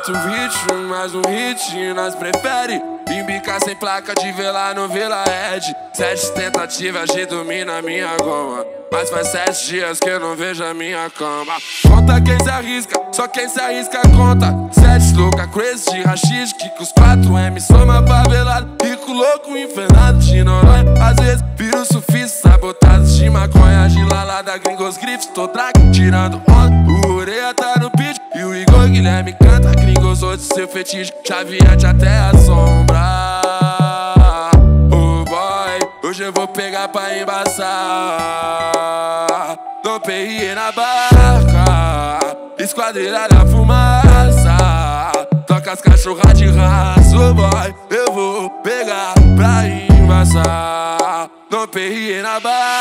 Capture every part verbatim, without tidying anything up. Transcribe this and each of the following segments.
Outro ritmo, mais um hit, nós prefere embicar sem placa de velar no Vila Red. Sete tentativas de dormir na minha goma, mas faz sete dias que eu não vejo a minha cama. Conta quem se arrisca, só quem se arrisca conta. Sete louca, crazy de rachis, que com os quatro M soma favelado. Rico, louco, infernado de Noronha. Às vezes viro surfista, sabotados de maconha. De lalada, gringos, grifes, tô traque, tirando onda. O Ureia tá no pitch e o Igor Guilherme canta. Gringos, outros, seu fetiche, chaveante até a sombra. Oh boy, hoje eu vou pegar pra embaçar. No P R na barca, esquadrilha da fumaça. Toca as cachorras de raça, oh boy, eu vou pegar pra embaçar. No P R na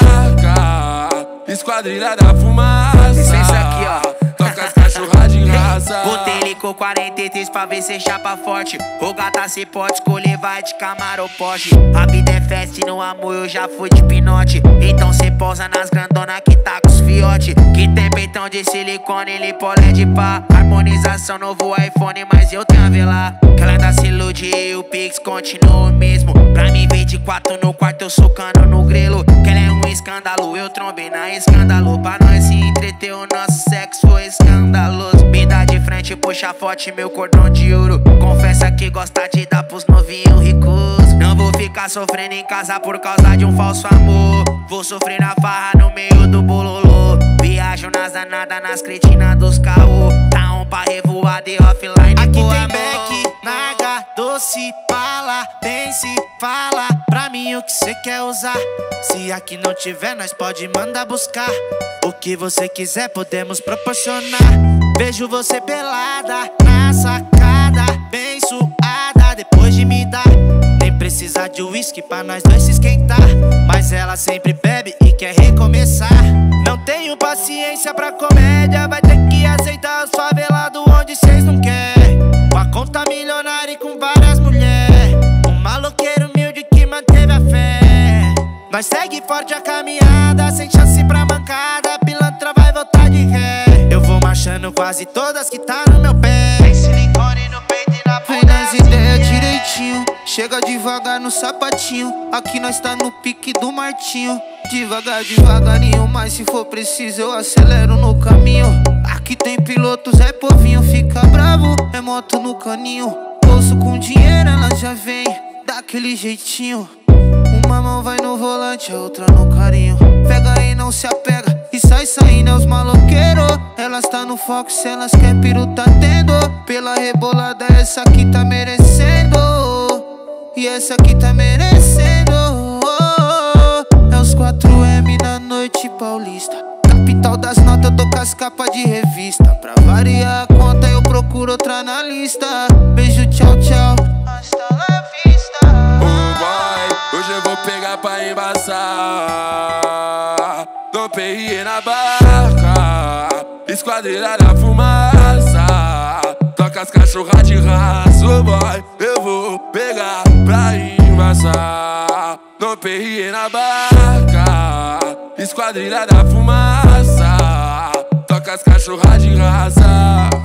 barca, esquadrilha da fumaça. Licença aqui, ó. Toca as cachorras de raça. Botei ele com quarenta e três pra ver se chapa forte. O gata se pode escolher, vai de Camaro Porsche. A vida é festa e no amor eu já fui de pinote. Então cê pousa nas grandona que tá com os fiote. Que tem peitão de silicone, ele polé de pá. Harmonização, novo iPhone, mas eu tenho a velar. Que ela ainda se ilude e o Pix continua o mesmo. Pra mim ver de quatro no quarto eu socando no grelo. Que ela é um escândalo, eu trombei na escândalo. Pra nós se entreter, o nosso sexo foi escandaloso. Me dá de frente, puxa forte, meu cordão de ouro. Confessa que gosta de dar pros novinhos ricos. Não vou ficar sofrendo em casa por causa de um falso amor. Vou sofrer na farra no meio do bololô. Viajo nas danadas, nas cretinas dos caô. Tá um pra revoada e offline. Aqui pô, tem amor. Beck, Naga, Doce, Fala, Pense, fala pra mim o que cê quer usar. Se aqui não tiver, nós pode mandar buscar. O que você quiser, podemos proporcionar. Vejo você pelada na sacada, bem suada, depois de me dar. Nem precisa de uísque pra nós dois se esquentar. Mas ela sempre bebe e quer recomeçar. Não tenho paciência pra comédia, vai ter que aceitar os favelados onde cês não quer. Com a conta milionária e com várias mulheres. Um maloqueiro humilde que manteve a fé. Nós segue forte a caminhada, sem chance pra mancada. A pilantra vai voltar de ré. Eu vou marchando quase todas que tá no meu pé. Tem silicone no peito e na bunda. Vem nas ideias direitinho, chega devagar no sapatinho. Aqui nós tá no pique do Martinho. Devagar, devagarinho, mas se for preciso eu acelero no caminho. Aqui tem pilotos, é povinho, fica bravo, é moto no caninho. Bolso com dinheiro, ela já vem daquele jeitinho. Uma mão vai no volante, a outra no carinho. Pega e não se apega, e sai saindo, é os maloqueiros. Elas tá no foco, se elas quer piru tá tendo. Pela rebolada, essa aqui tá merecendo. E essa aqui tá merecendo. É os quatro M na noite paulista. Capital das notas, eu tô com as capas de revista. Pra variar a conta, eu procuro outra na lista. Beijo, tchau, tchau. Hasta la vista. Oh boy, hoje eu vou pegar pra embaçar. No P R na barca, esquadrilha da fumaça. Toca as cachorras de raça, oh boy, eu vou pegar pra embaçar. No P R na barca, esquadrilha da fumaça. Toca as cachorras de raça.